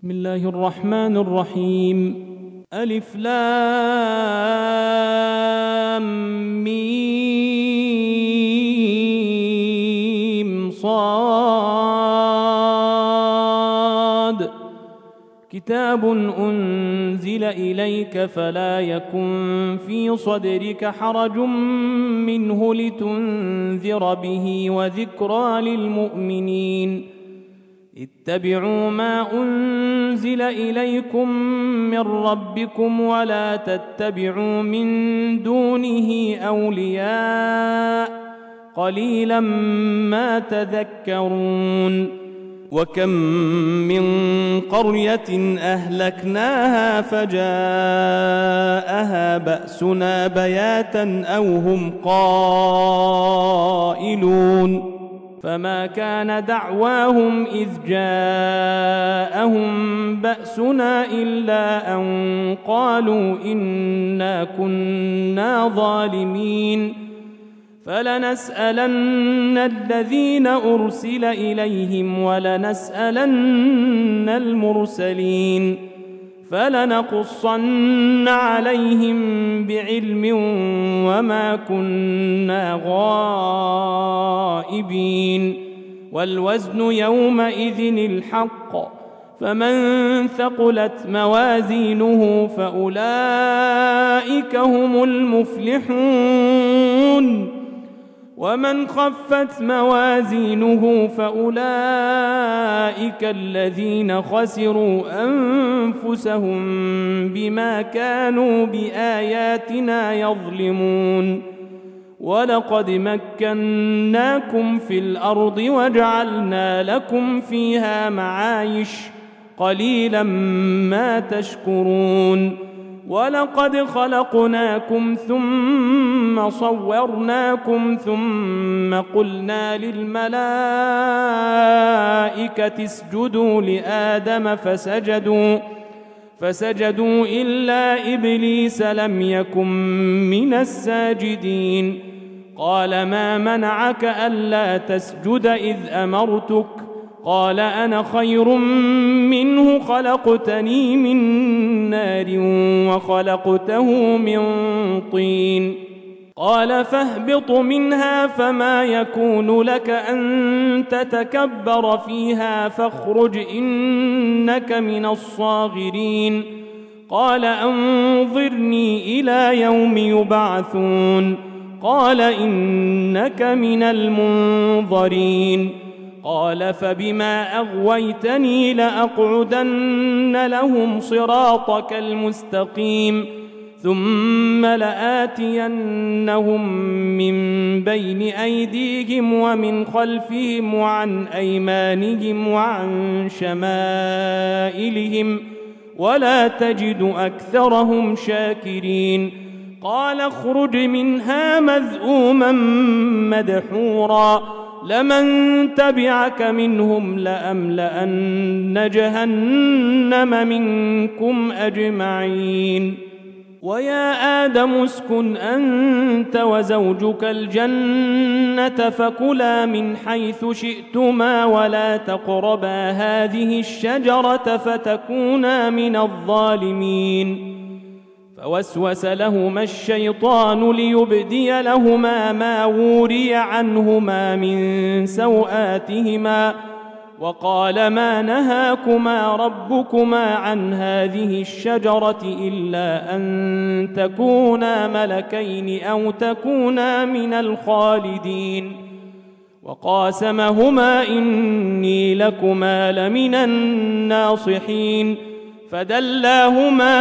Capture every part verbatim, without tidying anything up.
بسم الله الرحمن الرحيم. ألف لام ميم صاد. كتاب أنزل إليك فلا يكن في صدرك حرج منه لتنذر به وذكرى للمؤمنين. اتبعوا ما أنزل إليكم من ربكم ولا تتبعوا من دونه أولياء قليلا ما تذكرون. وكم من قرية أهلكناها فجاءها بأسنا بياتا أو هم قائلون. فما كان دعواهم إذ جاءهم بأسنا إلا أن قالوا إنا كنا ظالمين. فلنسألن الذين أرسل إليهم ولنسألن المرسلين فلنقصن عليهم بعلم وما كنا غائبين. والوزن يومئذ الحق فمن ثقلت موازينه فأولئك هم المفلحون ومن خفت موازينه فأولئك الذين خسروا أنفسهم بما كانوا بآياتنا يظلمون. ولقد مكناكم في الأرض وجعلنا لكم فيها معايش قليلا ما تشكرون. ولقد خلقناكم ثم صورناكم ثم قلنا للملائكة اسجدوا لآدم فسجدوا فسجدوا إلا إبليس لم يكن من الساجدين. قال ما منعك ألا تسجد إذ أمرتك؟ قال أنا خير منه خلقتني من نار وخلقته من طين. قال فاهبط منها فما يكون لك أن تتكبر فيها فاخرج إنك من الصاغرين. قال أنظرني إلى يوم يبعثون. قال إنك من المنظرين. قال فبما أغويتني لأقعدن لهم صراطك المستقيم ثم لآتينهم من بين أيديهم ومن خلفهم وعن أيمانهم وعن شمائلهم ولا تجد أكثرهم شاكرين. قال اخرج منها مذءوما مدحورا لمن تبعك منهم لأملأن جهنم منكم أجمعين. ويا آدم اسكن أنت وزوجك الجنة فكلا من حيث شئتما ولا تقربا هذه الشجرة فتكونا من الظالمين. فوسوس لهما الشيطان ليبدي لهما ما وري عنهما من سوآتهما وقال ما نهاكما ربكما عن هذه الشجرة إلا أن تكونا ملكين أو تكونا من الخالدين. وقاسمهما إني لكما لمن الناصحين فدلاهما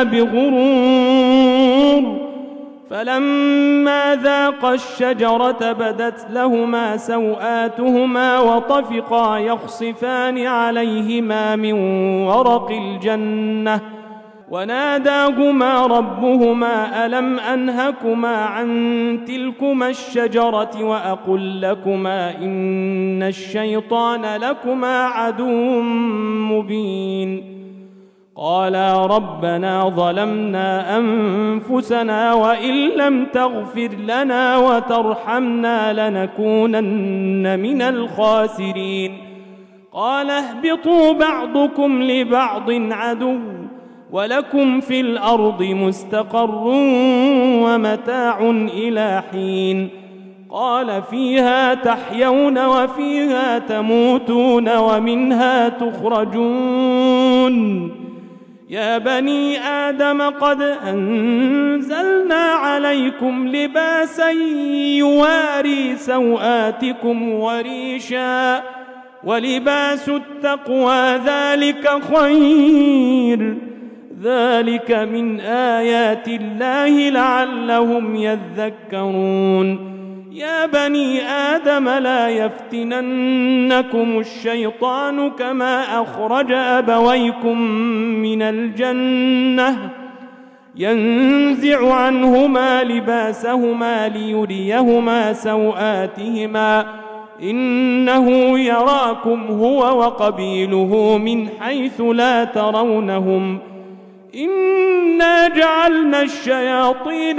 بغرور. فلما ذاقا الشجرة بدت لهما سوآتهما وطفقا يخصفان عليهما من ورق الجنة وناداهما ربهما ألم أنهكما عن تلكما الشجرة وأقل لكما إن الشيطان لكما عدو مبين. قالا ربنا ظلمنا أنفسنا وإن لم تغفر لنا وترحمنا لنكونن من الخاسرين. قال اهبطوا بعضكم لبعض عدو ولكم في الأرض مستقر ومتاع إلى حين قال فيها تحيون وفيها تموتون ومنها تخرجون يا بني آدم قد أنزلنا عليكم لباسا يواري سوآتكم وريشا ولباس التقوى ذلك خير ذلك من آيات الله لعلهم يذكرون يا بني آدم لا يفتننكم الشيطان كما أخرج أبويكم من الجنة ينزع عنهما لباسهما ليريهما سوآتهما إنه يراكم هو وقبيله من حيث لا ترونهم إنا جعلنا الشياطين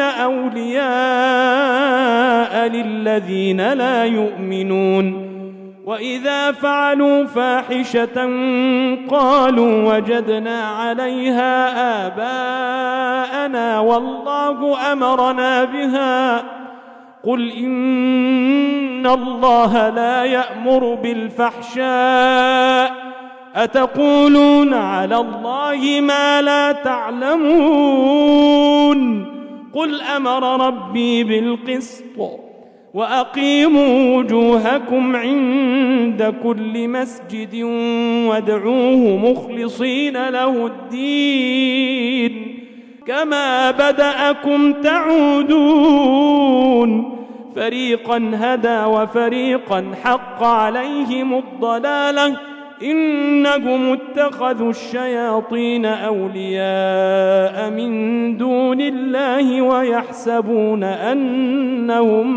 أولياء للذين لا يؤمنون وإذا فعلوا فاحشة قالوا وجدنا عليها آباءنا والله أمرنا بها قل إن الله لا يأمر بالفحشاء أتقولون على الله ما لا تعلمون قل أمر ربي بالقسط وأقيموا وجوهكم عند كل مسجد وادعوه مخلصين له الدين كما بدأكم تعودون فريقا هدى وفريقا حق عليهم الضلالة إنهم اتخذوا الشياطين أولياء من دون الله ويحسبون أنهم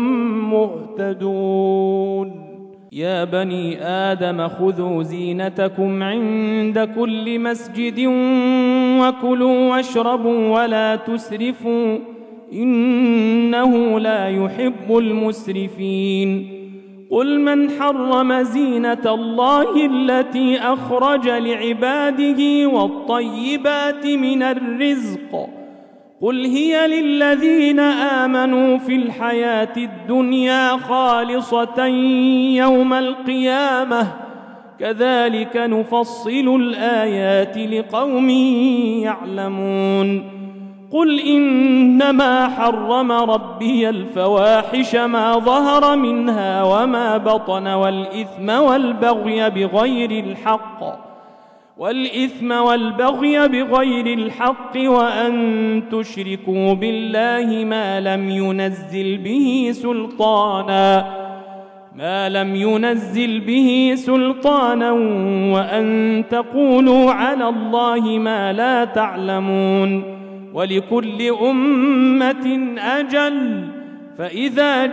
مهتدون يا بني آدم خذوا زينتكم عند كل مسجد وكلوا واشربوا ولا تسرفوا إنه لا يحب المسرفين قل من حرم زينة الله التي أخرج لعباده والطيبات من الرزق قل هي للذين آمنوا في الحياة الدنيا خالصة يوم القيامة كذلك نفصل الآيات لقوم يعلمون قل إنما حرم ربي الفواحش ما ظهر منها وما بطن والإثم والبغي بغير الحق والإثم والبغي بغير الحق وأن تشركوا بالله ما لم ينزل به سلطانا ما لم ينزل به سلطانا وأن تقولوا على الله ما لا تعلمون ولكل أمة أجل فإذا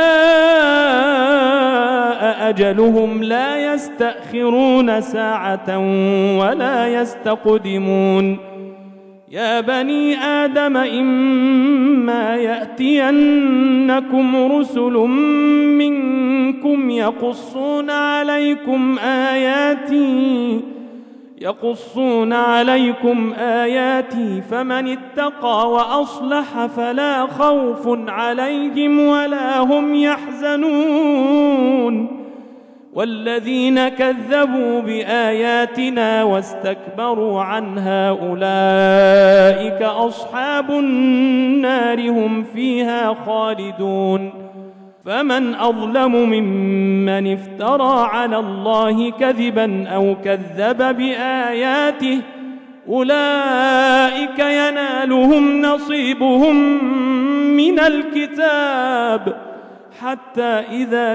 جاء أجلهم لا يستأخرون ساعة ولا يستقدمون يا بني آدم إما يأتينكم رسل منكم يقصون عليكم آياتي يقصون عليكم آياتي فمن اتقى وأصلح فلا خوف عليهم ولا هم يحزنون والذين كذبوا بآياتنا واستكبروا عنها أولئك أصحاب النار هم فيها خالدون فمن أظلم ممن افترى على الله كذبا أو كذب بآياته أولئك ينالهم نصيبهم من الكتاب حتى إذا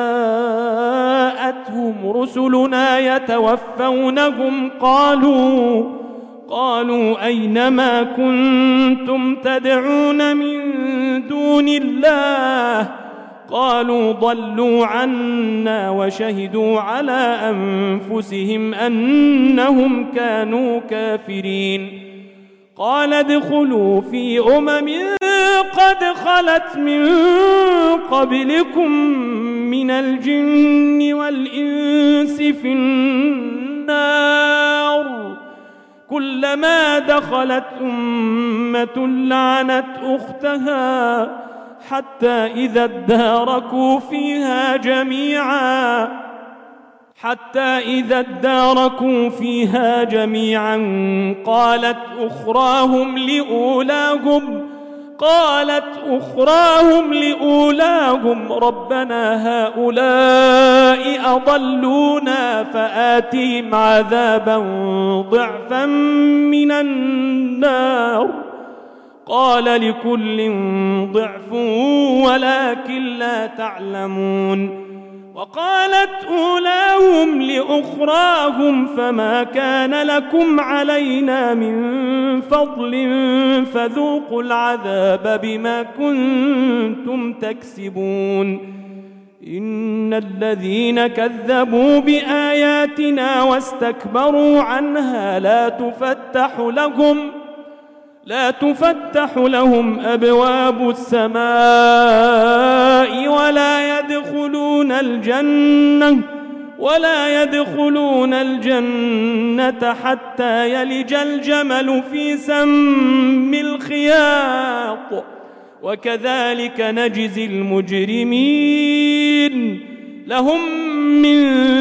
جاءتهم رسلنا يتوفونهم قالوا قالوا أينما كنتم تدعون من دون الله قالوا ضلوا عنا وشهدوا على أنفسهم أنهم كانوا كافرين قال ادخلوا في أمم قد خلت من قبلكم من الجن والإنس في النار كلما دخلت أمة لعنت أختها حتى إذا اداركوا فيها جميعا حتى إذا اداركوا فيها جميعا قالت أخراهم لأولاهم قالت أخراهم لأولاهم ربنا هؤلاء أضلونا فآتهم عذابا ضعفا من النار قال لكل ضعف ولكن لا تعلمون وقالت أولاهم لأخراهم فما كان لكم علينا من فضل فذوقوا العذاب بما كنتم تكسبون إن الذين كذبوا بآياتنا واستكبروا عنها لا تفتح لهم لا تفتح لهم أبواب السماء ولا يدخلون الجنة ولا يدخلون الجنة حتى يلج الجمل في سم الخياط وكذلك نجزي المجرمين لهم من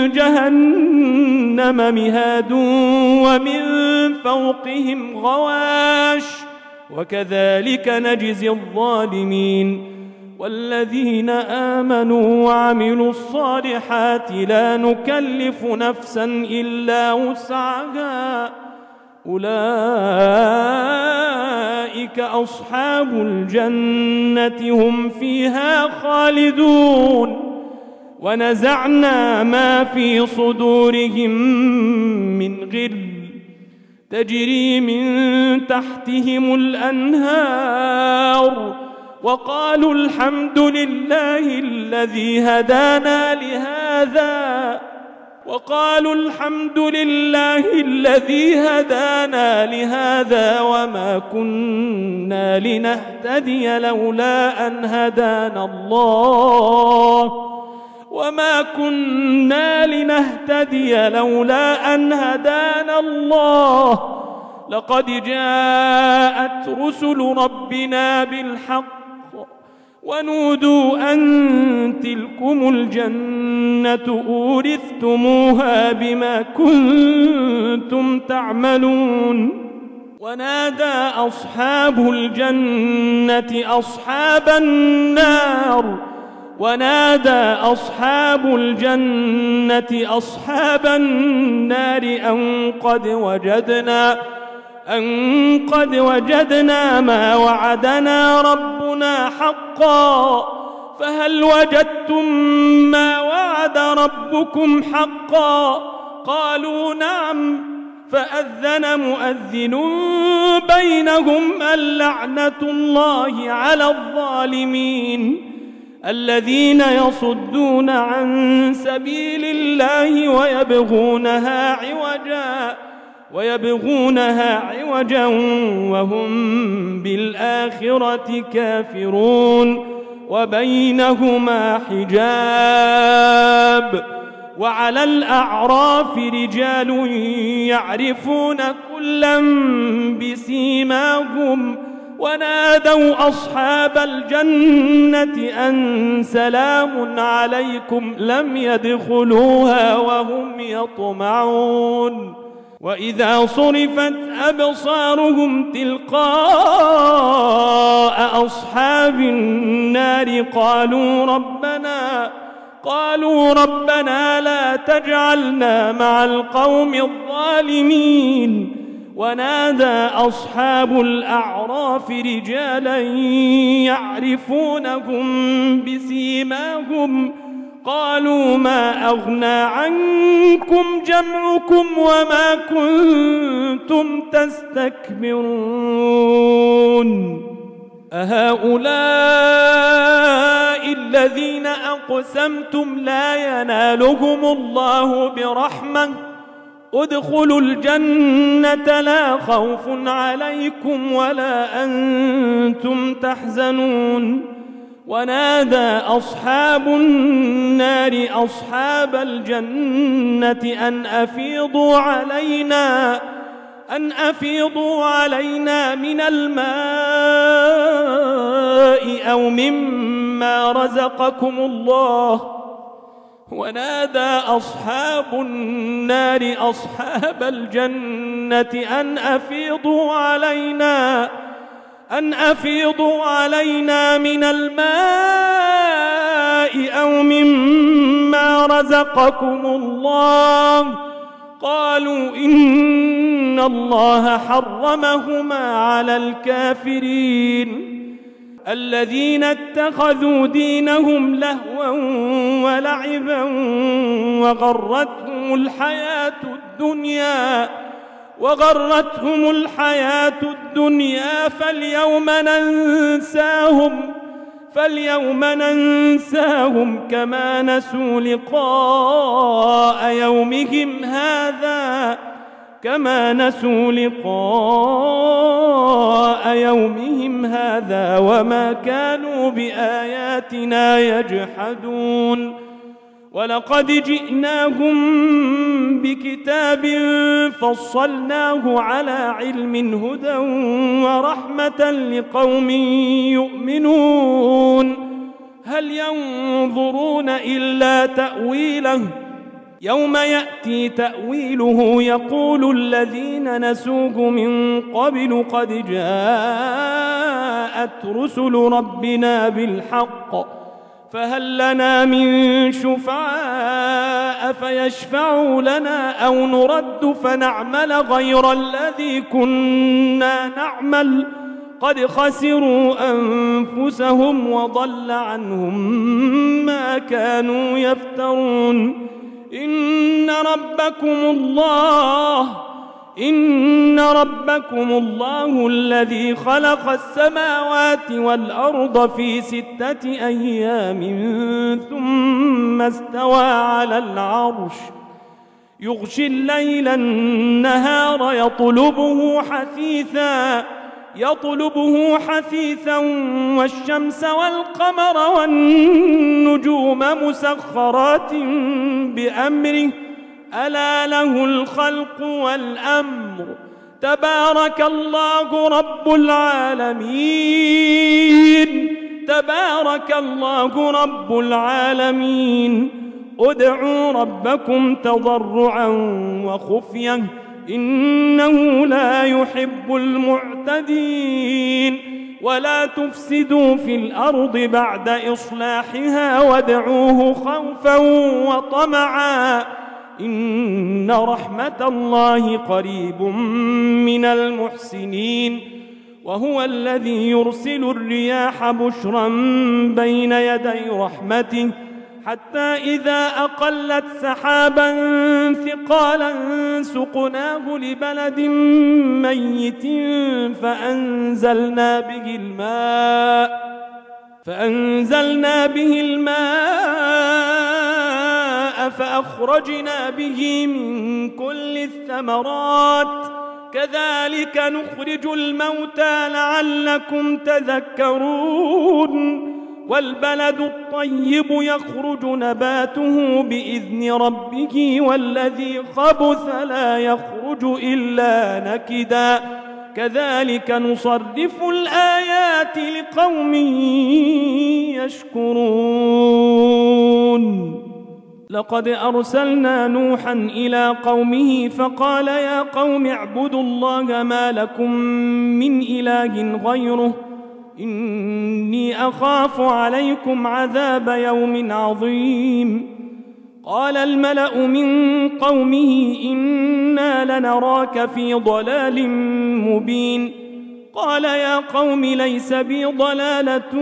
جهنم مهاد ومن فوقهم غواش وكذلك نجزي الظالمين والذين آمنوا وعملوا الصالحات لا نكلف نفسا إلا وسعها أولئك أصحاب الجنة هم فيها خالدون ونزعنا ما في صدورهم من غل تجري من تحتهم الأنهار وقالوا الحمد لله الذي هدانا لهذا وقالوا الحمد لله الذي هدانا لهذا وما كنا لنهتدي لولا أن هدانا الله وما كنا لنهتدي لولا أن هدانا الله لقد جاءت رسل ربنا بالحق ونودوا أن تلكم الجنة أورثتموها بما كنتم تعملون ونادى أصحاب الجنة أصحاب النار ونادى أصحاب الجنة أصحاب النار أن قد وجدنا أن قد وجدنا ما وعدنا ربنا حقا فهل وجدتم ما وعد ربكم حقا قالوا نعم فأذن مؤذن بينهم اللعنة الله على الظالمين الذين يصدون عن سبيل الله ويبغونها عوجا ويبغونها عوجا وهم بالآخرة كافرون وبينهما حجاب وعلى الأعراف رجال يعرفون كلا بسيماهم ونادوا أصحاب الجنة أن سلام عليكم لم يدخلوها وهم يطمعون وإذا صرفت أبصارهم تلقاء أصحاب النار قالوا ربنا قالوا ربنا لا تجعلنا مع القوم الظالمين ونادى أصحاب الأعراف رجالا يعرفونهم بسيماهم قالوا ما أغنى عنكم جمعكم وما كنتم تستكبرون أهؤلاء الذين أقسمتم لا ينالهم الله برحمة ادخلوا الجنة لا خوف عليكم ولا أنتم تحزنون ونادى أصحاب النار أصحاب الجنة أن أفيضوا علينا أن أفيضوا علينا من الماء أو مما رزقكم الله. ونادى أصحاب النار أصحاب الجنة أن أفيضوا علينا أن أفيضوا علينا من الماء أو مما رزقكم الله. قالوا إن الله حرمهما على الكافرين الذين اتخذوا دينهم لهوا ولعبا وغرتهم الحياة الدنيا وغرتهم الحياة الدنيا فاليوم ننساهم فاليوم ننساهم كما نسوا لقاء يومهم هذا كما نسوا لقاء يومهم هذا وما كانوا بآياتنا يجحدون. ولقد جئناهم بكتاب فصلناه على علم هدى ورحمة لقوم يؤمنون. هل ينظرون إلا تأويله يوم يأتي تأويله يقول الذين نسوه من قبل قد جاءت رسل ربنا بالحق فهل لنا من شفعاء فيشفعوا لنا أو نرد فنعمل غير الذي كنا نعمل قد خسروا أنفسهم وضل عنهم ما كانوا يفترون. إن ربكم الله إن ربكم الله الذي خلق السماوات والأرض في ستة أيام ثم استوى على العرش يغشي الليل النهار يطلبه حثيثا يطلبه حثيثا والشمس والقمر والنجوم مسخرات بأمره ألا له الخلق والأمر تبارك الله رب العالمين تبارك الله رب العالمين. ادعوا ربكم تضرعا وخفية إنه لا يحب المعتدين. ولا تفسدوا في الأرض بعد إصلاحها وادعوه خوفا وطمعا إن رحمة الله قريب من المحسنين. وهو الذي يرسل الرياح بشرا بين يدي رحمته حتى إذا أقلت سحابا ثقالا سقناه لبلد ميت فأنزلنا به الماء فأنزلنا به الماء فأخرجنا به من كل الثمرات كذلك نخرج الموتى لعلكم تذكرون. والبلد الطيب يخرج نباته بإذن ربه والذي خبث لا يخرج إلا نكدا كذلك نصرف الآيات لقوم يشكرون. لقد أرسلنا نوحا إلى قومه فقال يا قوم اعبدوا الله ما لكم من إله غيره إني أخاف عليكم عذاب يوم عظيم. قال الملأ من قومه إنا لنراك في ضلال مبين. قال يا قوم ليس بي ضلالة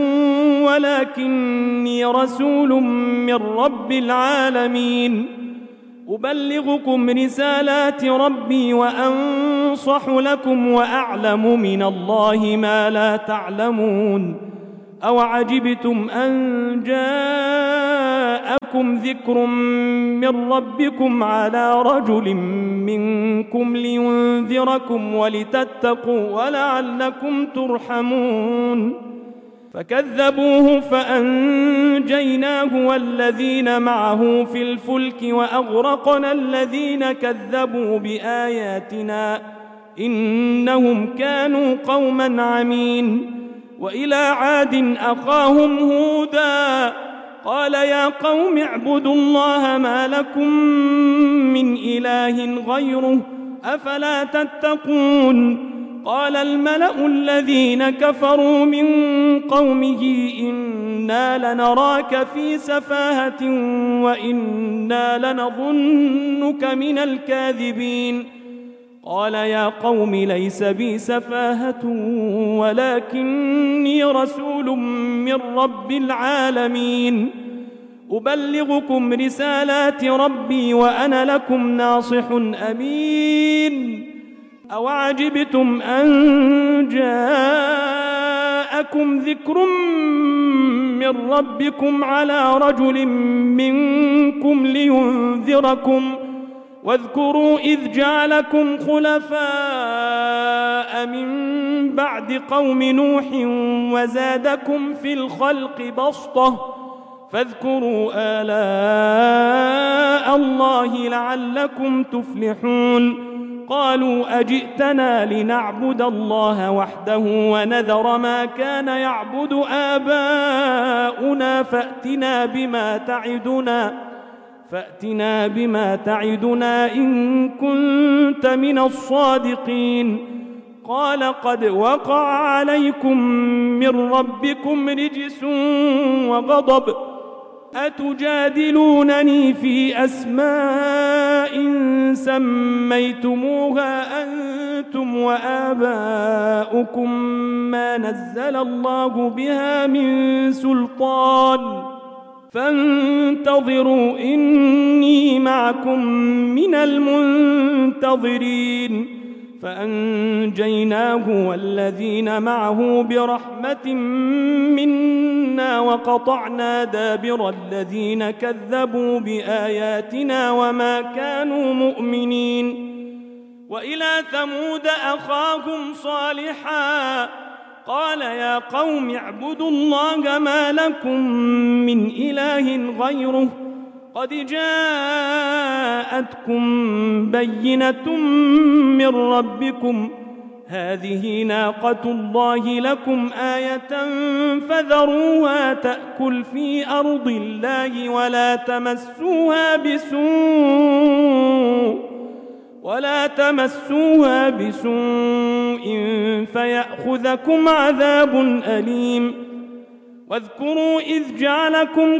ولكني رسول من رب العالمين أبلغكم رسالات ربي وأنصح لكم وأعلم من الله ما لا تعلمون. أو عجبتم أن جاءكم ذكر من ربكم على رجل منكم لينذركم ولتتقوا ولعلكم ترحمون. فكذبوه فأنجيناه والذين معه في الفلك وأغرقنا الذين كذبوا بآياتنا إنهم كانوا قوما عمين. وإلى عاد أخاهم هودا قال يا قوم اعبدوا الله ما لكم من إله غيره أفلا تتقون. قال الملأ الذين كفروا من قومه إنا لنراك في سفاهة وإنا لنظنك من الكاذبين. قال يا قوم ليس بي سفاهة ولكني رسول من رب العالمين أبلغكم رسالات ربي وأنا لكم ناصح أمين. أوعجبتم أن جاءكم ذكر من ربكم على رجل منكم لينذركم واذكروا إذ جعلكم خلفاء من بعد قوم نوح وزادكم في الخلق بسطة فاذكروا آلاء الله لعلكم تفلحون. قالوا أجئتنا لنعبد الله وحده ونذر ما كان يعبد آباؤنا فأتنا بما تعدنا فأتنا بما تعدنا إن كنت من الصادقين. قال قد وقع عليكم من ربكم رجس وغضب أتجادلونني في أسماء سميتموها أنتم وآباؤكم ما نزل الله بها من سلطان فانتظروا إني معكم من المنتظرين. فأنجيناه والذين معه برحمة منا وقطعنا دابر الذين كذبوا بآياتنا وما كانوا مؤمنين. وإلى ثمود أخاهم صالحا قال يا قوم اعبدوا الله ما لكم من إله غيره قد جاءتكم بينة من ربكم هذه ناقة الله لكم آية فذروها تأكل في أرض الله ولا تمسوها بسوء ولا تمسوها بسوء فيأخذكم عذاب أليم. واذكروا إذ جعلكم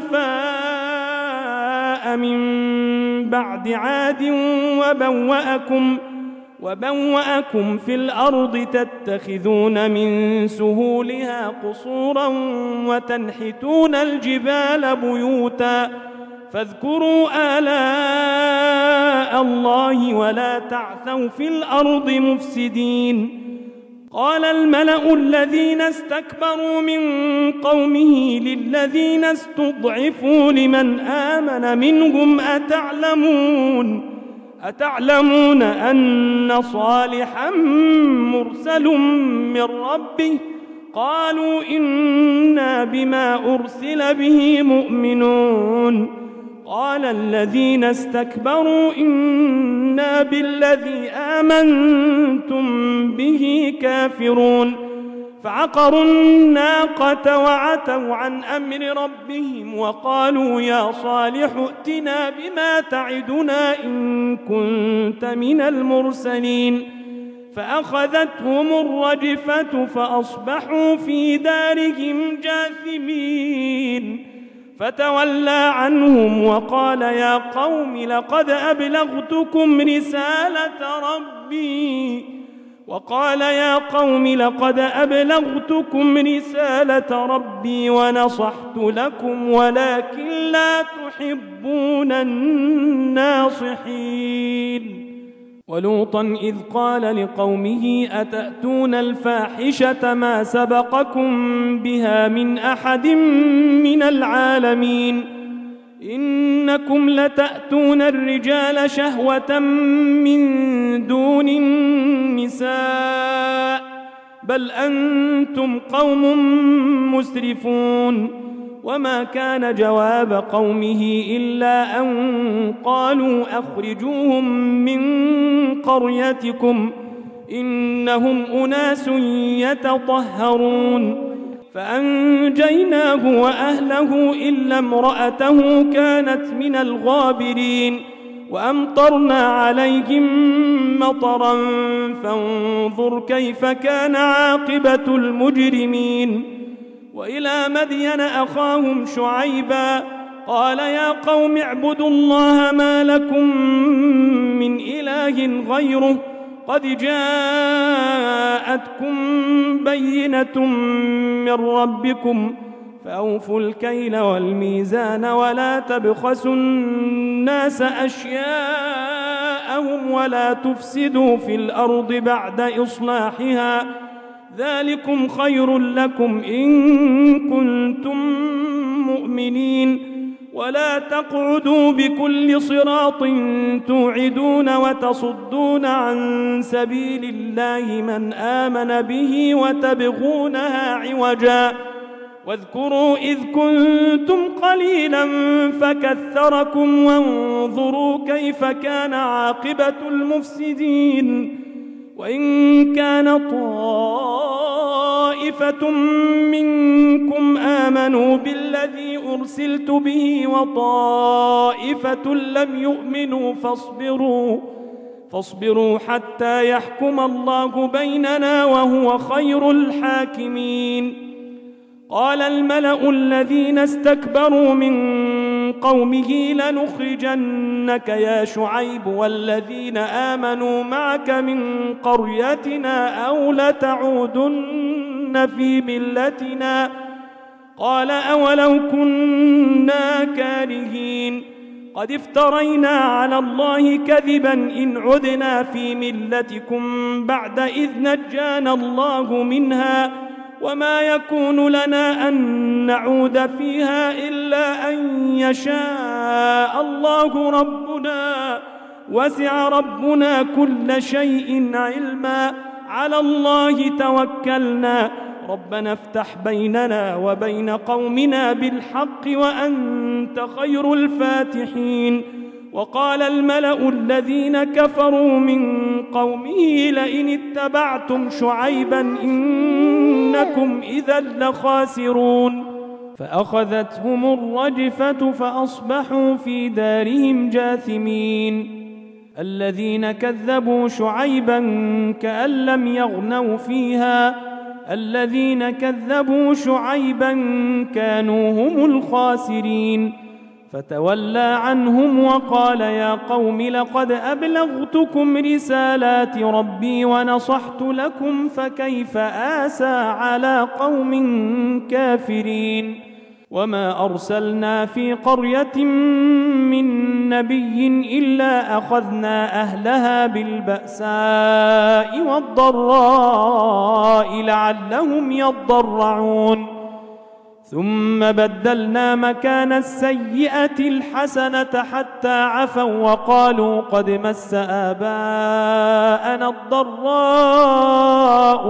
خلفاء من بعد عاد وبوأكم وبوأكم في الأرض تتخذون من سهولها قصورا وتنحتون الجبال بيوتا فاذكروا آلاء الله ولا تعثوا في الأرض مفسدين. قال الملأ الذين استكبروا من قومه للذين استضعفوا لمن آمن منهم أتعلمون أتعلمون أن صالحا مرسل من ربه قالوا إنا بما أرسل به مؤمنون. قال الذين استكبروا إنا بالذي آمنتم به كافرون. فعقروا الناقة وعتوا عن أمر ربهم وقالوا يا صالح ائتنا بما تعدنا إن كنت من المرسلين. فأخذتهم الرجفة فأصبحوا في دارهم جاثمين. فتولى عنهم وقال يا قوم لقد أبلغتكم رسالة ربي وقال يا قوم لقد أبلغتكم رسالة ربي ونصحت لكم ولكن لا تحبون الناصحين. ولوطا إذ قال لقومه أتأتون الفاحشة ما سبقكم بها من أحد من العالمين إنكم لتأتون الرجال شهوة من دون النساء بل أنتم قوم مسرفون. وما كان جواب قومه إلا أن قالوا أخرجوهم من قريتكم إنهم أناس يتطهرون. فأنجيناه وأهله إلا امرأته كانت من الغابرين. وأمطرنا عليهم مطرا فانظر كيف كان عاقبة المجرمين. وإلى مدين أخاهم شعيبا قال يا قوم اعبدوا الله ما لكم من إله غيره قد جاءتكم بينة من ربكم فأوفوا الكيل والميزان ولا تبخسوا الناس أشياءهم ولا تفسدوا في الأرض بعد إصلاحها ذلكم خير لكم إن كنتم مؤمنين. ولا تقعدوا بكل صراط توعدون وتصدون عن سبيل الله من آمن به وتبغونها عوجا واذكروا إذ كنتم قليلا فكثركم وانظروا كيف كان عاقبة المفسدين. وإن كان طائفة منكم آمنوا بالذي أرسلت به وطائفة لم يؤمنوا فاصبروا فاصبروا حتى يحكم الله بيننا وهو خير الحاكمين. قال الملأ الذين استكبروا من قومه لنخرجنك يا شعيب والذين آمنوا معك من قريتنا أو لتعودن في ملتنا قال أولو كنا كارهين قد افترينا على الله كذبا إن عدنا في ملتكم بعد إذ نجانا الله منها وما يكون لنا أن نعود فيها إلا أن يشاء الله ربنا وسع ربنا كل شيء علما على الله توكلنا ربنا افتح بيننا وبين قومنا بالحق وأنت خير الفاتحين. وقال الملأ الذين كفروا من قومه لئن اتبعتم شعيبا إنكم إذا لخاسرون. فأخذتهم الرجفة فأصبحوا في دارهم جاثمين. الذين كذبوا شعيبا كأن لم يغنوا فيها الذين كذبوا شعيبا كانوا هم الخاسرين. فتولى عنهم وقال يا قوم لقد أبلغتكم رسالات ربي ونصحت لكم فكيف آسى على قوم كافرين. وما أرسلنا في قرية من نبي إلا أخذنا أهلها بالبأساء والضراء لعلهم يضرعون ثم بدلنا مكان السيئة الحسنة حتى عفوا وقالوا قد مس آباءنا الضراء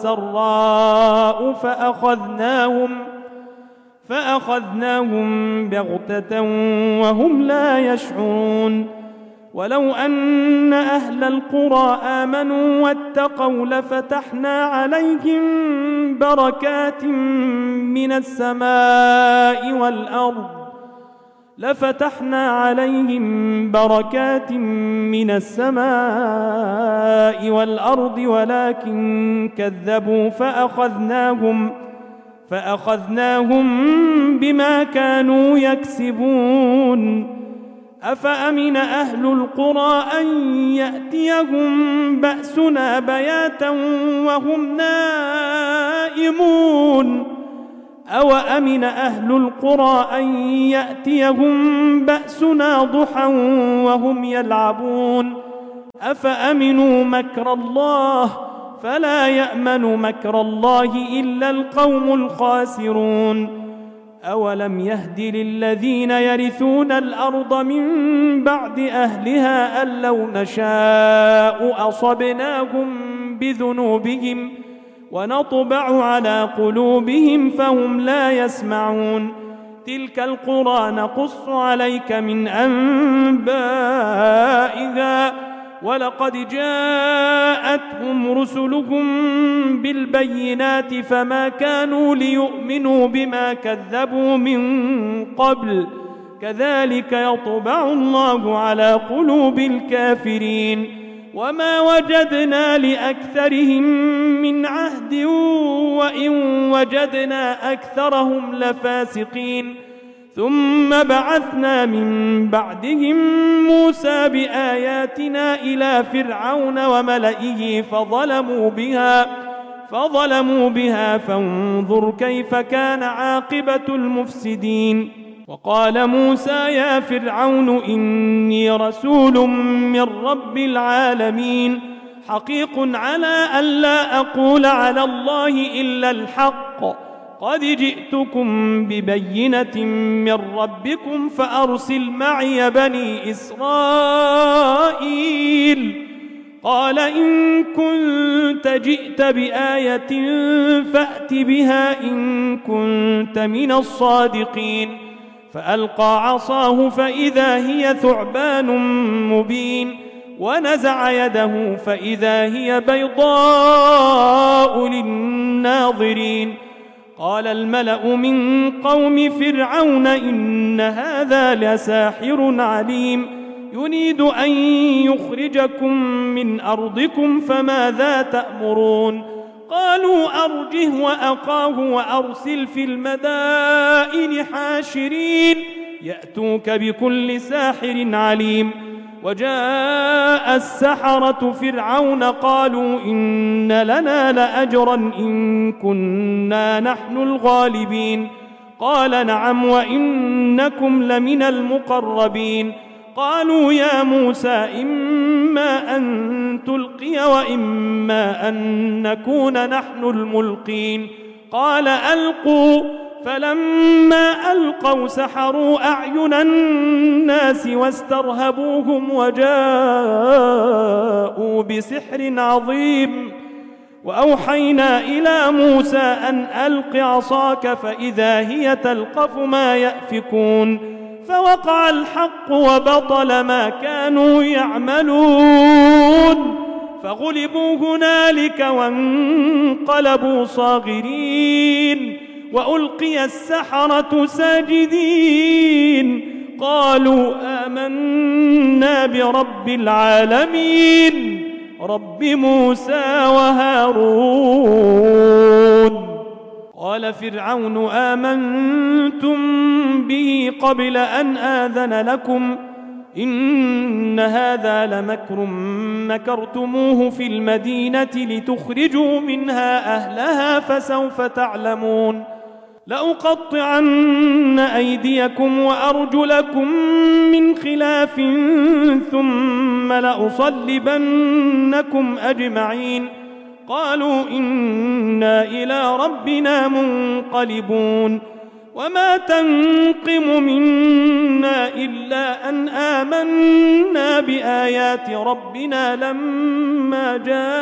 والسراء فأخذناهم فأخذناهم بغتة وهم لا يشعرون. ولو أن أهل القرى آمنوا واتقوا لفتحنا عليهم بركات من السماء والأرض لفتحنا عليهم بركات من السماء والأرض ولكن كذبوا فأخذناهم فأخذناهم بما كانوا يكسبون. أفأمن أهل القرى أن يأتيهم بأسنا بياتا وهم نائمون أو أمن أهل القرى أن يأتيهم بأسنا ضحى وهم يلعبون أفأمنوا مكر الله فلا يأمن مكر الله إلا القوم الخاسرون. أولم يهد للذين يرثون الأرض من بعد أهلها أن لو نشاء أصبناهم بذنوبهم ونطبع على قلوبهم فهم لا يسمعون. تلك القرى نقص عليك من أنبائها ولقد جاءتهم رسلهم بالبينات فما كانوا ليؤمنوا بما كذبوا من قبل كذلك يطبع الله على قلوب الكافرين. وما وجدنا لأكثرهم من عهد وإن وجدنا أكثرهم لفاسقين. ثم بعثنا من بعدهم موسى بآياتنا إلى فرعون وملئه فظلموا بها فظلموا بها فانظر كيف كان عاقبة المفسدين. وقال موسى يا فرعون إني رسول من رب العالمين حقيق على ألا أقول على الله إلا الحق قد جئتكم ببينة من ربكم فأرسل معي بني إسرائيل. قال إن كنت جئت بآية فأت بها إن كنت من الصادقين. فألقى عصاه فإذا هي ثعبان مبين ونزع يده فإذا هي بيضاء للناظرين. قال الملأ من قوم فرعون إن هذا لساحر عليم يريد أن يخرجكم من أرضكم فماذا تأمرون. قالوا أرجه وأخاه وأرسل في المدائن حاشرين يأتوك بكل ساحر عليم. وجاء السحرة فرعون قالوا إن لنا لأجرا إن كنا نحن الغالبين. قال نعم وإنكم لمن المقربين. قالوا يا موسى إما أن تلقي وإما أن نكون نحن الملقين. قال ألقوا فلما ألقوا سحروا أعين الناس واسترهبوهم وجاءوا بسحر عظيم. وأوحينا إلى موسى أن ألق عصاك فإذا هي تلقف ما يأفكون. فوقع الحق وبطل ما كانوا يعملون فغلبوا هنالك وانقلبوا صاغرين وألقي السحرة ساجدين قالوا آمنا برب العالمين رب موسى وهارون. قال فرعون آمنتم به قبل أن آذن لكم إن هذا لمكر مكرتموه في المدينة لتخرجوا منها أهلها فسوف تعلمون. لأقطعن أيديكم وأرجلكم من خلاف ثم لأصلبنكم أجمعين. قالوا إنا إلى ربنا منقلبون. وما تنقم منا إلا أن آمنا بآيات ربنا لما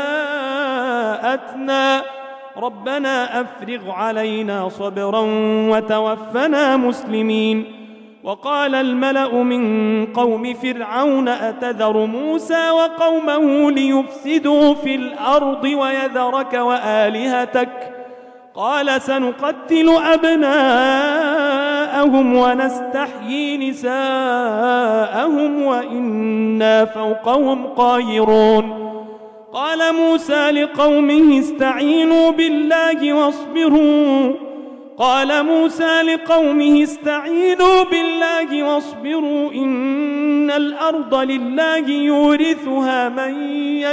جاءتنا ربنا أفرغ علينا صبرا وتوفنا مسلمين. وقال الملأ من قوم فرعون أتذر موسى وقومه ليفسدوا في الأرض ويذرك وآلهتك قال سنقتل أبناءهم ونستحيي نساءهم وإنا فوقهم قاهرون. قال موسى لقومه استعينوا بالله واصبروا قال موسى لقومه استعينوا بالله واصبروا إن الأرض لله يورثها من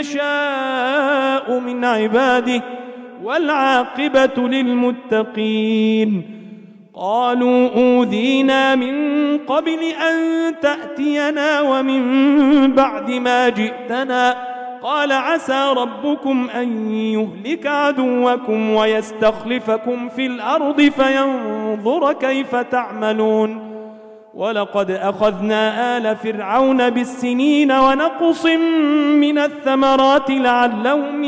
يشاء من عباده والعاقبة للمتقين. قالوا أوذينا من قبل أن تأتينا ومن بعد ما جئتنا قال عسى ربكم أن يهلك عدوكم ويستخلفكم في الأرض فينظر كيف تعملون. ولقد أخذنا آل فرعون بالسنين ونقص من الثمرات لعلهم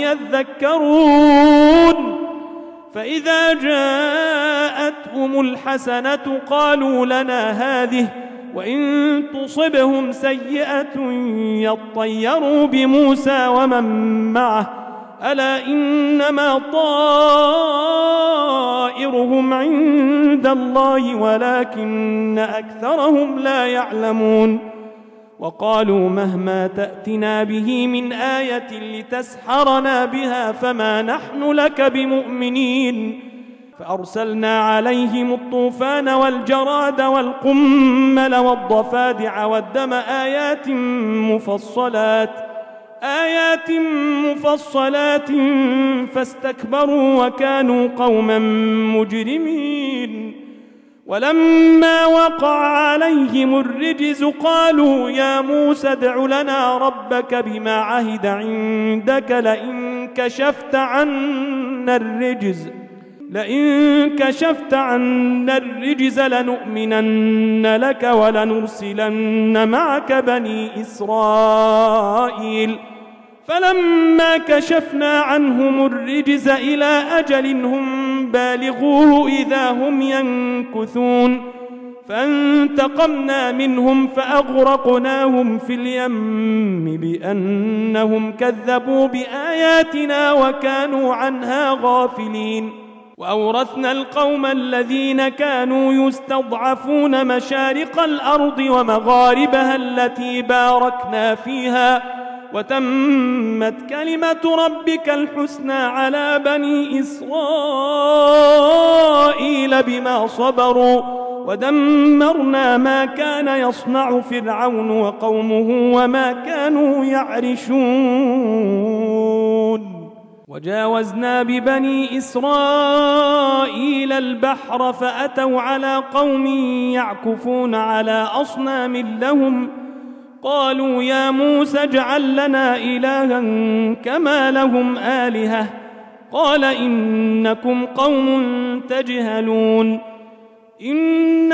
يذكرون فإذا جاءتهم الحسنة قالوا لنا هذه وإن تصبهم سيئة يطيروا بموسى ومن معه ألا إنما طائرهم عند الله ولكن أكثرهم لا يعلمون وقالوا مهما تأتنا به من آية لتسحرنا بها فما نحن لك بمؤمنين فأرسلنا عليهم الطوفان والجراد والقمل والضفادع والدم آيات مفصلات آيات مفصلات فاستكبروا وكانوا قوما مجرمين ولما وقع عليهم الرجز قالوا يا موسى ادع لنا ربك بما عهد عندك لئن كشفت عنا الرجز لئن كشفت عنا الرجز لنؤمنن لك ولنرسلن معك بني إسرائيل فلما كشفنا عنهم الرجز إلى أجل هم بالغوه إذا هم ينكثون فانتقمنا منهم فأغرقناهم في اليم بأنهم كذبوا بآياتنا وكانوا عنها غافلين وأورثنا القوم الذين كانوا يستضعفون مشارق الأرض ومغاربها التي باركنا فيها وتمت كلمة ربك الحسنى على بني إسرائيل بما صبروا ودمرنا ما كان يصنع فرعون وقومه وما كانوا يعرشون وجاوزنا ببني إسرائيل البحر فأتوا على قوم يعكفون على أصنام لهم قالوا يا موسى اجعل لنا إلها كما لهم آلهة قال إنكم قوم تجهلون إن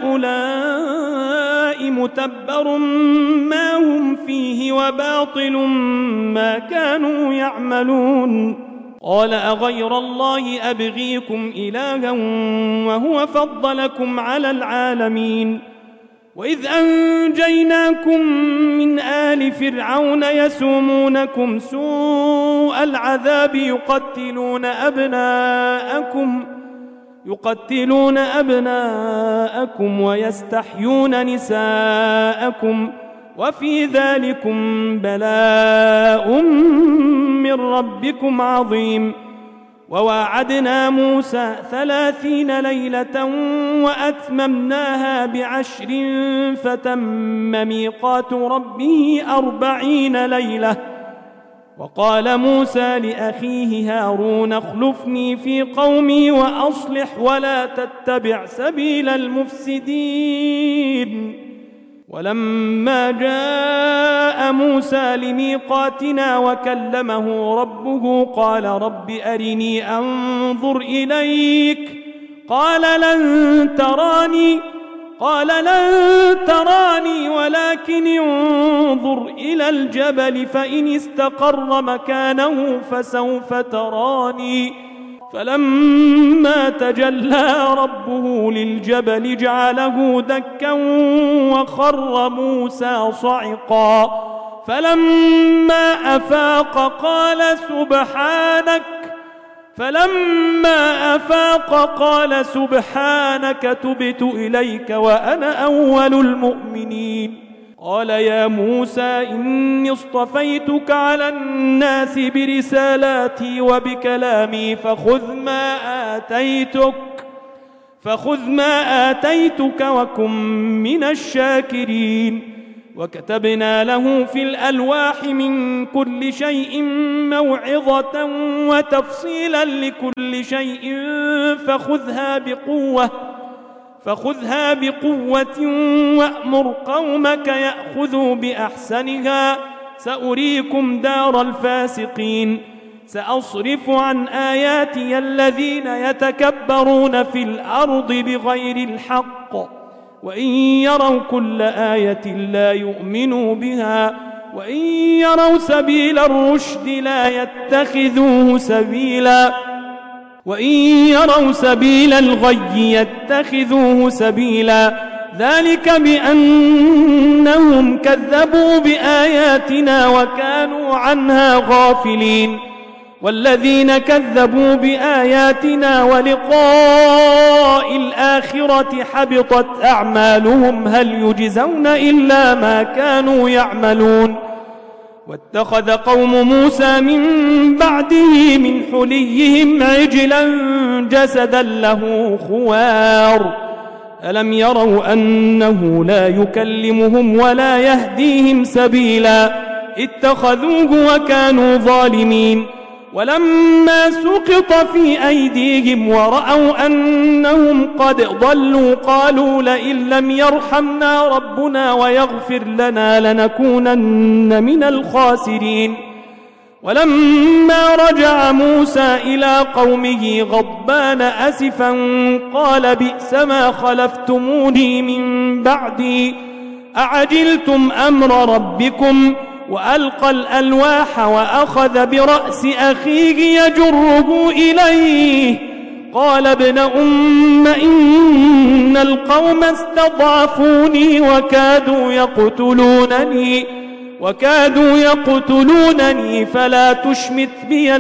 هؤلاء متبر ما هم فيه وباطل ما كانوا يعملون قال أغير الله أبغيكم إلها وهو فضلكم على العالمين وإذ أنجيناكم من آل فرعون يسومونكم سوء العذاب يقتلون أبناءكم يقتلون أبناءكم ويستحيون نساءكم وفي ذلكم بلاء من ربكم عظيم وواعدنا موسى ثلاثين ليلة وأتممناها بعشر فتم ميقات ربه أربعين ليلة وقال موسى لأخيه هارون اخلفني في قومي وأصلح ولا تتبع سبيل المفسدين ولما جاء موسى لميقاتنا وكلمه ربه قال رب أرني أنظر إليك قال لن تراني قال لن تراني ولكن انظر إلى الجبل فإن استقر مكانه فسوف تراني فلما تجلى ربه للجبل جعله دكا وخر موسى صعقا فلما أفاق قال سبحانك فلما أفاق قال سبحانك تبت إليك وأنا أول المؤمنين قال يا موسى إني اصطفيتك على الناس برسالاتي وبكلامي فخذ ما آتيتك فخذ ما آتيتك وكن من الشاكرين وكتبنا له في الألواح من كل شيء موعظة وتفصيلا لكل شيء فخذها بقوة فخذها بقوة وأمر قومك يأخذوا بأحسنها سأريكم دار الفاسقين سأصرف عن آياتي الذين يتكبرون في الأرض بغير الحق وإن يروا كل آية لا يؤمنوا بها وإن يروا سبيل الرشد لا يتخذوه سبيلا وإن يروا سبيل الغي يتخذوه سبيلا ذلك بأنهم كذبوا بآياتنا وكانوا عنها غافلين والذين كذبوا بآياتنا ولقاء الآخرة حبطت أعمالهم هل يجزون إلا ما كانوا يعملون واتخذ قوم موسى من بعده من حليهم عجلا جسدا له خوار ألم يروا أنه لا يكلمهم ولا يهديهم سبيلا اتخذوه وكانوا ظالمين ولما سقط في أيديهم ورأوا أنهم قد ضلوا قالوا لئن لم يرحمنا ربنا ويغفر لنا لنكونن من الخاسرين ولما رجع موسى إلى قومه غضبان أسفا قال بئس ما خلفتموني من بعدي أعجلتم أمر ربكم وألقى الألواح وأخذ برأس أخيه يجره إليه قال ابن أم إن القوم استضعفوني وكادوا يقتلونني وكادوا يقتلونني فلا تشمت بي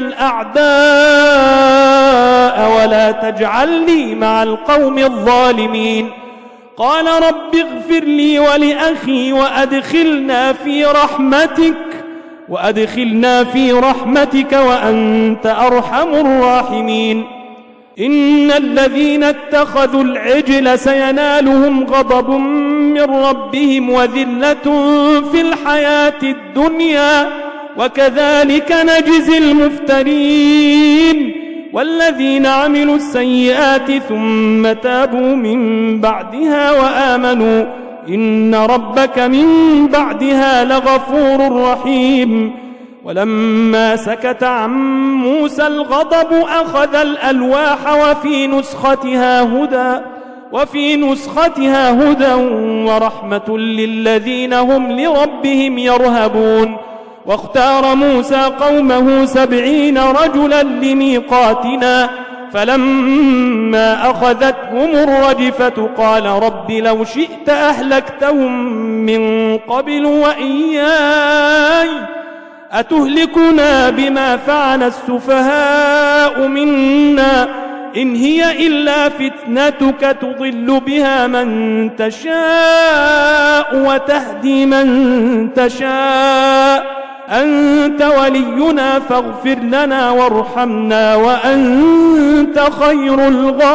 الأعداء ولا تجعلني مع القوم الظالمين قال رب اغفر لي ولأخي وأدخلنا في رحمتك وأدخلنا في رحمتك وأنت أرحم الراحمين إن الذين اتخذوا العجل سينالهم غضب من ربهم وذلة في الحياة الدنيا وكذلك نجزي المفترين والذين عملوا السيئات ثم تابوا من بعدها وآمنوا إن ربك من بعدها لغفور رحيم ولما سكت عن موسى الغضب أخذ الألواح وفي نسختها هدى وفي نسختها هدى ورحمة للذين هم لربهم يرهبون واختار موسى قومه سبعين رجلا لميقاتنا فلما أخذتهم الرجفة قال رب لو شئت أهلكتهم من قبل وإياي أتهلكنا بما فعل السفهاء منا إن هي إلا فتنتك تضل بها من تشاء وتهدي من تشاء أنت ولينا فاغفر لنا وارحمنا وأنت خير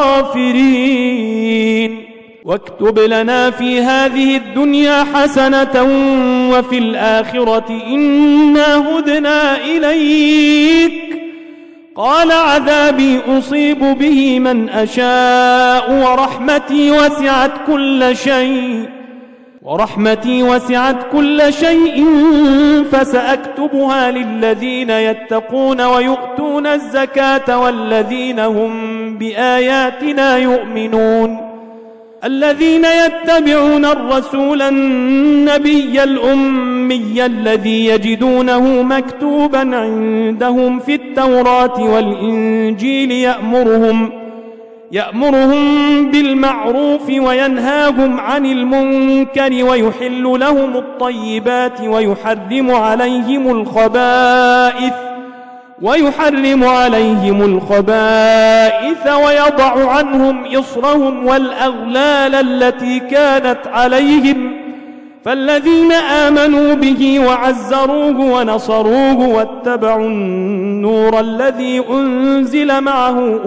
الغافرين واكتب لنا في هذه الدنيا حسنة وفي الآخرة إنا هدنا إليك قال عذابي أصيب به من أشاء ورحمتي وسعت كل شيء ورحمتي وسعت كل شيء فسأكتبها للذين يتقون ويؤتون الزكاة والذين هم بآياتنا يؤمنون الذين يتبعون الرسول النبي الأمي الذي يجدونه مكتوبا عندهم في التوراة والإنجيل يأمرهم يأمرهم بالمعروف وينهاهم عن المنكر ويحل لهم الطيبات ويحرم عليهم الخبائث ويحرم عليهم الخبائث ويضع عنهم إصرهم والأغلال التي كانت عليهم فالذين آمنوا به وعزروه ونصروه واتبعوا النور الذي أنزل معه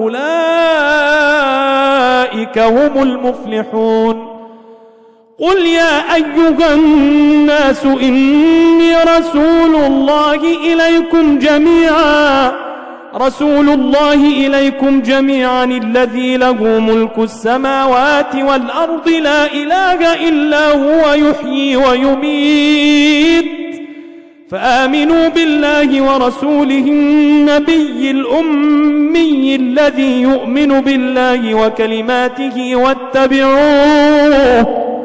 أولئك هم المفلحون قل يا أيها الناس إني رسول الله إليكم جميعا رسول الله إليكم جميعا الذي له ملك السماوات والأرض لا إله إلا هو يحيي ويميت فآمنوا بالله ورسوله النبي الأمي الذي يؤمن بالله وكلماته واتبعوه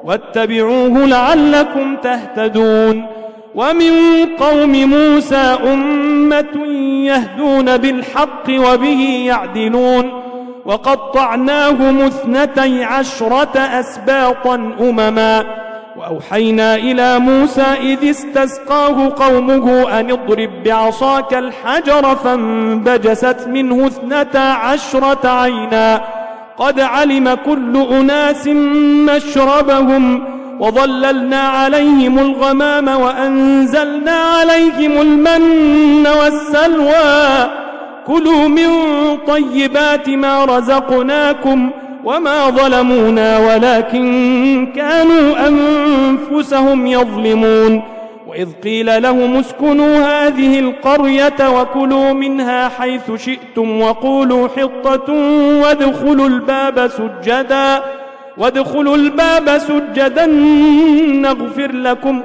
واتبعوه لعلكم تهتدون. ومن قوم موسى أمة يهدون بالحق وبه يعدلون وقطعناهم اثنتي عشرة أسباطا أمما وأوحينا إلى موسى إذ استسقاه قومه أن اضرب بعصاك الحجر فانبجست منه اثنتا عشرة عينا قد علم كل أناس مشربهم وظللنا عليهم الغمام وأنزلنا عليهم المن والسلوى كلوا من طيبات ما رزقناكم وما ظلمونا ولكن كانوا أنفسهم يظلمون. وإذ قيل لهم اسكنوا هذه القرية وكلوا منها حيث شئتم وقولوا حطة وادخلوا الباب سجدا وادخلوا الباب سجدا نغفر لكم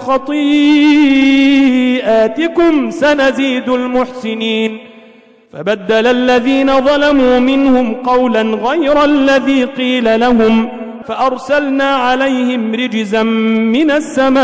خطيئاتكم سنزيد المحسنين. فبدل الذين ظلموا منهم قولا غير الذي قيل لهم فأرسلنا عليهم رجزا من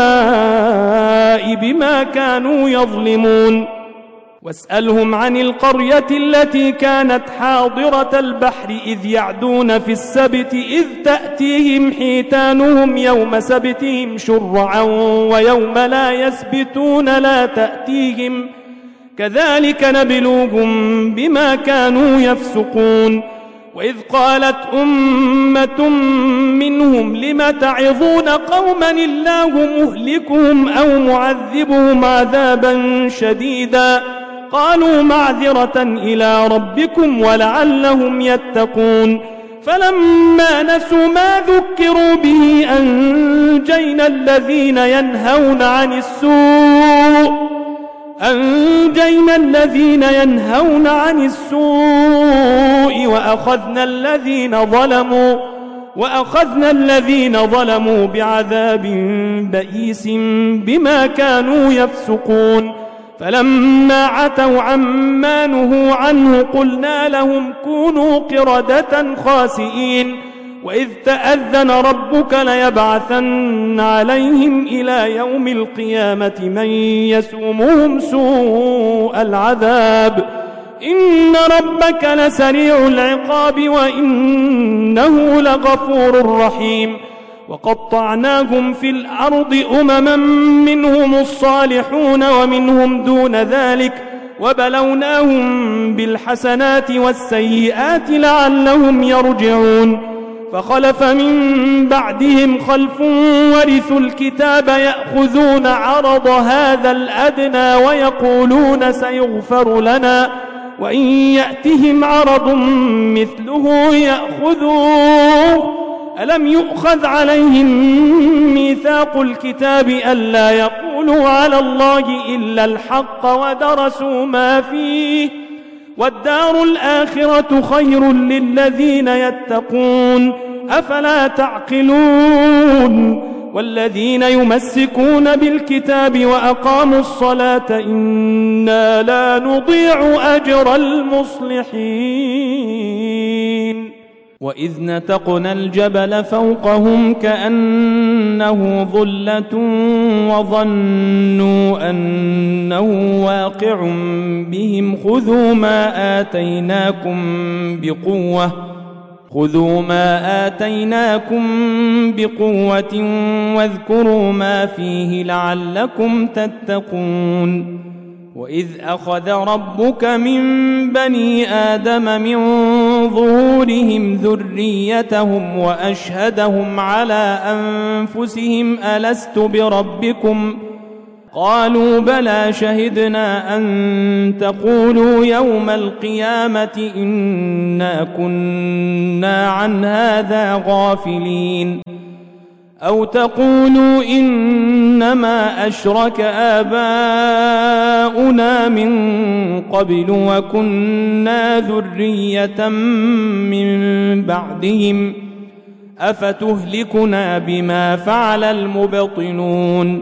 السماء بما كانوا يظلمون. واسألهم عن القرية التي كانت حاضرة البحر إذ يعدون في السبت إذ تأتيهم حيتانهم يوم سبتهم شرعا ويوم لا يسبتون لا تأتيهم كذلك نبلوهم بما كانوا يفسقون. وإذ قالت أمة منهم لم تعظون قوما الله مهلكهم أو معذبهم عذابا شديدا قالوا معذرة إلى ربكم ولعلهم يتقون. فلما نسوا ما ذكروا به أنجينا الذين ينهون عن السوء أنجينا الذين ينهون عن السوء وأخذنا الذين ظلموا وأخذنا الذين ظلموا بعذاب بئيس بما كانوا يفسقون. فلما عتوا عما نهوا عنه قلنا لهم كونوا قردة خاسئين. وإذ تأذن ربك ليبعثن عليهم إلى يوم القيامة من يسومهم سوء العذاب إن ربك لسريع العقاب وإنه لغفور رحيم. وقطعناهم في الأرض أمما منهم الصالحون ومنهم دون ذلك وبلوناهم بالحسنات والسيئات لعلهم يرجعون. فخلف من بعدهم خلف ورثوا الكتاب يأخذون عرض هذا الأدنى ويقولون سيغفر لنا وإن يأتهم عرض مثله يأخذوه ألم يؤخذ عليهم ميثاق الكتاب ألا يقولوا على الله إلا الحق ودرسوا ما فيه والدار الآخرة خير للذين يتقون أفلا تعقلون. والذين يمسكون بالكتاب وأقاموا الصلاة إنا لا نضيع أجر المصلحين. وإذ نتقنا الجبل فوقهم كأنه ظلة وظنوا أنه واقع بهم خذوا ما آتيناكم بقوة خذوا ما آتيناكم بقوة واذكروا ما فيه لعلكم تتقون. وإذ أخذ ربك من بني آدم من ظهورهم ذريتهم وأشهدهم على أنفسهم ألست بربكم قالوا بلى شهدنا أن تقولوا يوم القيامة إنا كنا عن هذا غافلين أو تقولوا إنما أشرك آباؤنا من قبل وكنا ذرية من بعدهم أفتهلكنا بما فعل المبطلون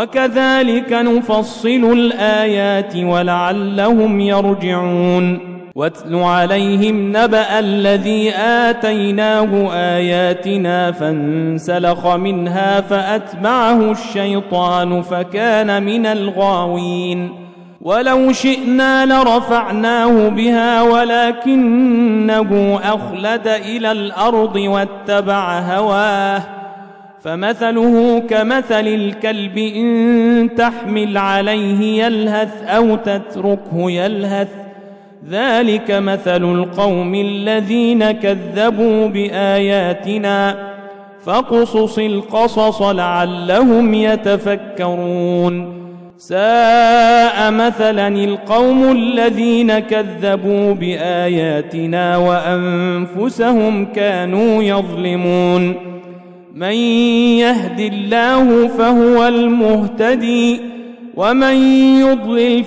وكذلك نفصل الآيات ولعلهم يرجعون. واتل عليهم نبأ الذي آتيناه آياتنا فانسلخ منها فأتبعه الشيطان فكان من الغاوين ولو شئنا لرفعناه بها ولكنه أخلد إلى الأرض واتبع هواه فمثله كمثل الكلب إن تحمل عليه يلهث أو تتركه يلهث ذلك مثل القوم الذين كذبوا بآياتنا فاقصص القصص لعلهم يتفكرون ساء مثلا القوم الذين كذبوا بآياتنا وأنفسهم كانوا يظلمون من يهد الله فهو المهتدي ومن يضلل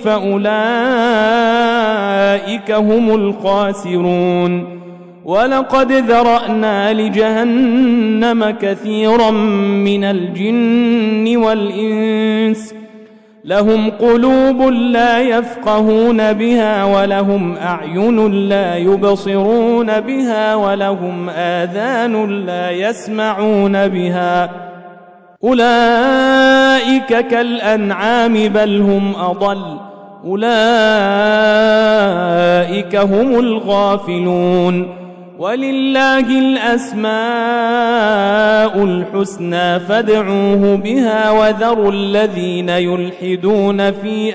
فأولئك هم الخاسرون ولقد ذرأنا لجهنم كثيرا من الجن والإنس لهم قلوب لا يفقهون بها ولهم أعين لا يبصرون بها ولهم آذان لا يسمعون بها أولئك كالأنعام بل هم أضل أولئك هم الغافلون ولله الأسماء الحسنى فادعوه بها وذروا الذين يلحدون في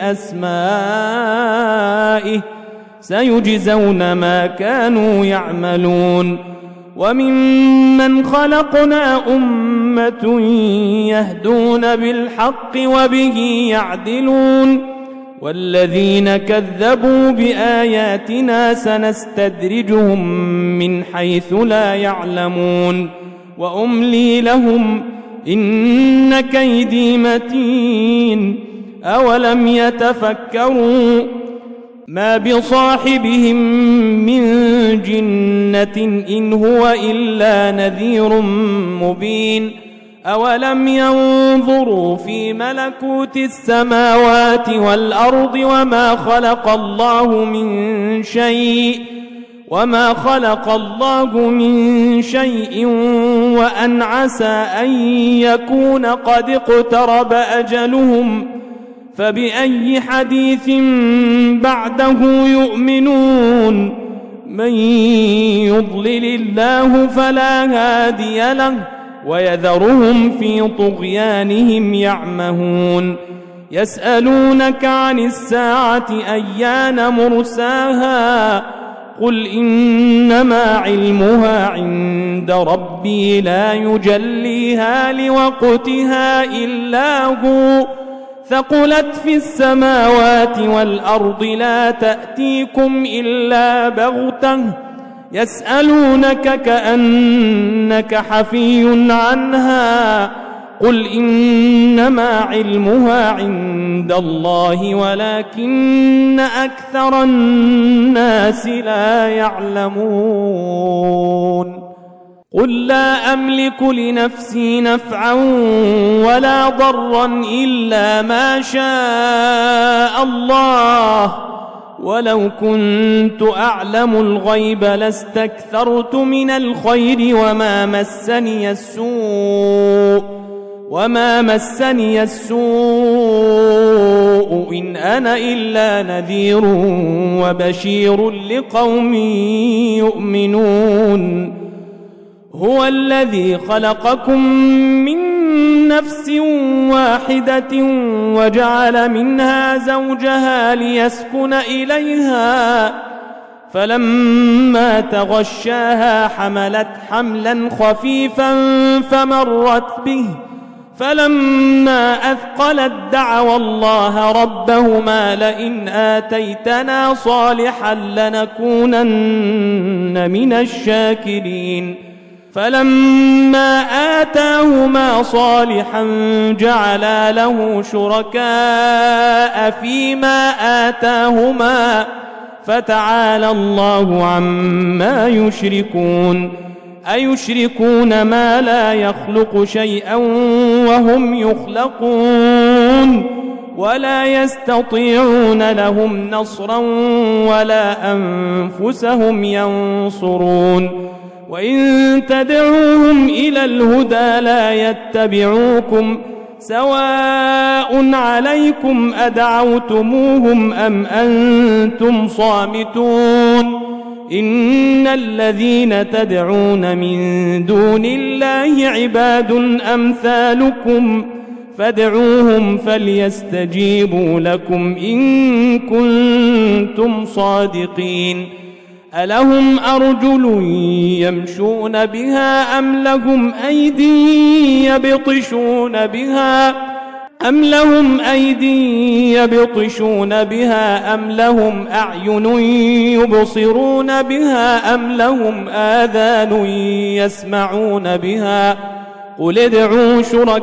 أسمائه سيجزون ما كانوا يعملون وممن خلقنا أمة يهدون بالحق وبه يعدلون والذين كذبوا بآياتنا سنستدرجهم من حيث لا يعلمون وأملي لهم إن كيدي متين أولم يتفكروا ما بصاحبهم من جنة إن هو إلا نذير مبين أولم ينظروا في ملكوت السماوات والأرض وما خلق الله من شيء وما خلق الله من شيء وأن عسى أن يكون قد اقترب أجلهم فبأي حديث بعده يؤمنون من يضلل الله فلا هادي له ويذرهم في طغيانهم يعمهون يسألونك عن الساعة أيان مرساها قل إنما علمها عند ربي لا يجليها لوقتها إلا هو ثقلت في السماوات والأرض لا تأتيكم إلا بغتة يسألونك كأنك حفي عنها قل إنما علمها عند الله ولكن أكثر الناس لا يعلمون قل لا أملك لنفسي نفعا ولا ضرا إلا ما شاء الله ولو كنت أعلم الغيب لاستكثرت من الخير وما مسني السوء وما مسني السوء إن أنا إلا نذير وبشير لقوم يؤمنون هو الذي خلقكم من نفس واحدة وجعل منها زوجها ليسكن إليها فلما تغشاها حملت حملا خفيفا فمرت به فلما أثقلت دعوا الله ربهما لئن آتيتنا صالحا لنكونن من الشاكرين فلما آتاهما صالحا جعلا له شركاء فيما آتاهما فتعالى الله عما يشركون أيشركون ما لا يخلق شيئا وهم يخلقون ولا يستطيعون لهم نصرا ولا أنفسهم ينصرون وإن تدعوهم إلى الهدى لا يتبعوكم سواء عليكم أدعوتموهم أم أنتم صامتون إن الذين تدعون من دون الله عباد أمثالكم فادعوهم فليستجيبوا لكم إن كنتم صادقين ألهم أرجل يمشون بها أم لهم أيدي يبطشون بها أم لهم أيدي يبطشون بها أم لهم أعين يبصرون بها أم لهم آذان يسمعون بها قل ادعوا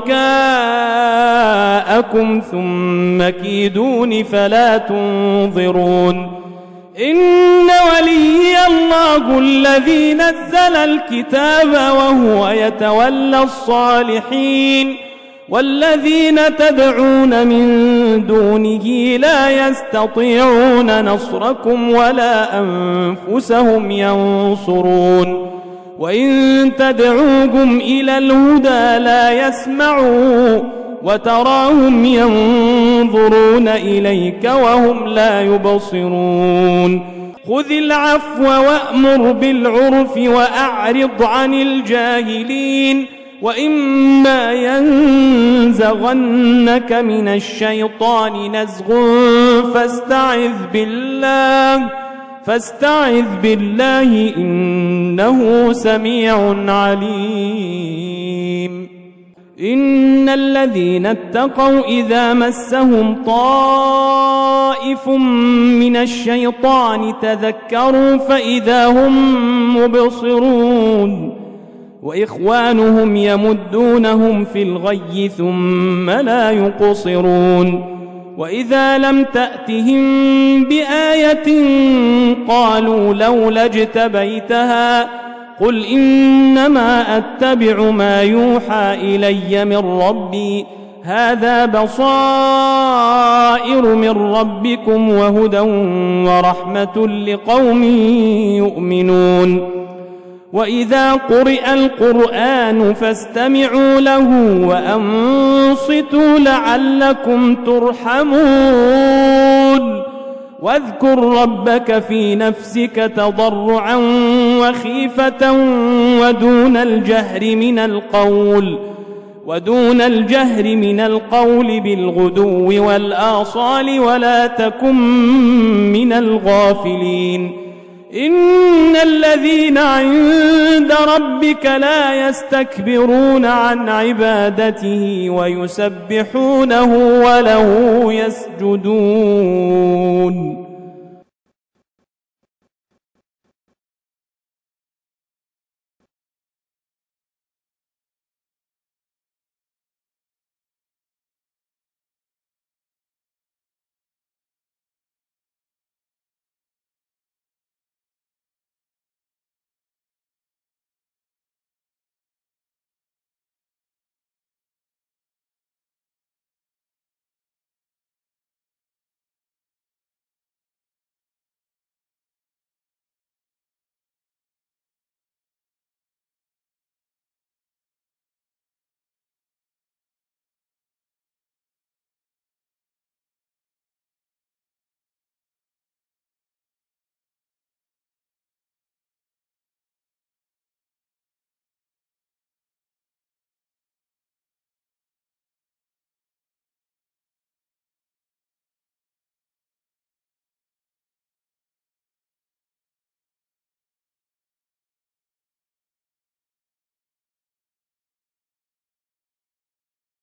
شركاءكم ثم كيدون فلا تنظرون إن وليي الله الذي نزل الكتاب وهو يتولى الصالحين والذين تدعون من دونه لا يستطيعون نصركم ولا أنفسهم ينصرون وإن تدعوهم إلى الهدى لا يسمعوا وتراهم ينظرون إليك وهم لا يبصرون خذ العفو وأمر بالعرف وأعرض عن الجاهلين وإما ينزغنك من الشيطان نزغ فاستعذ بالله فاستعذ بالله إنه سميع عليم إن الذين اتقوا إذا مسهم طائف من الشيطان تذكروا فإذا هم مبصرون وإخوانهم يمدونهم في الغي ثم لا يقصرون وإذا لم تأتهم بآية قالوا لولا اجتبيتها قل إنما أتبع ما يوحى إلي من ربي هذا بصائر من ربكم وهدى ورحمة لقوم يؤمنون وإذا قرئ القرآن فاستمعوا له وأنصتوا لعلكم ترحمون واذكر ربك في نفسك تضرعا وخيفة ودون الجهر من القول ودون الجهر من القول بالغدو والآصال ولا تكن من الغافلين إن الذين عند ربك لا يستكبرون عن عبادته ويسبحونه وله يسجدون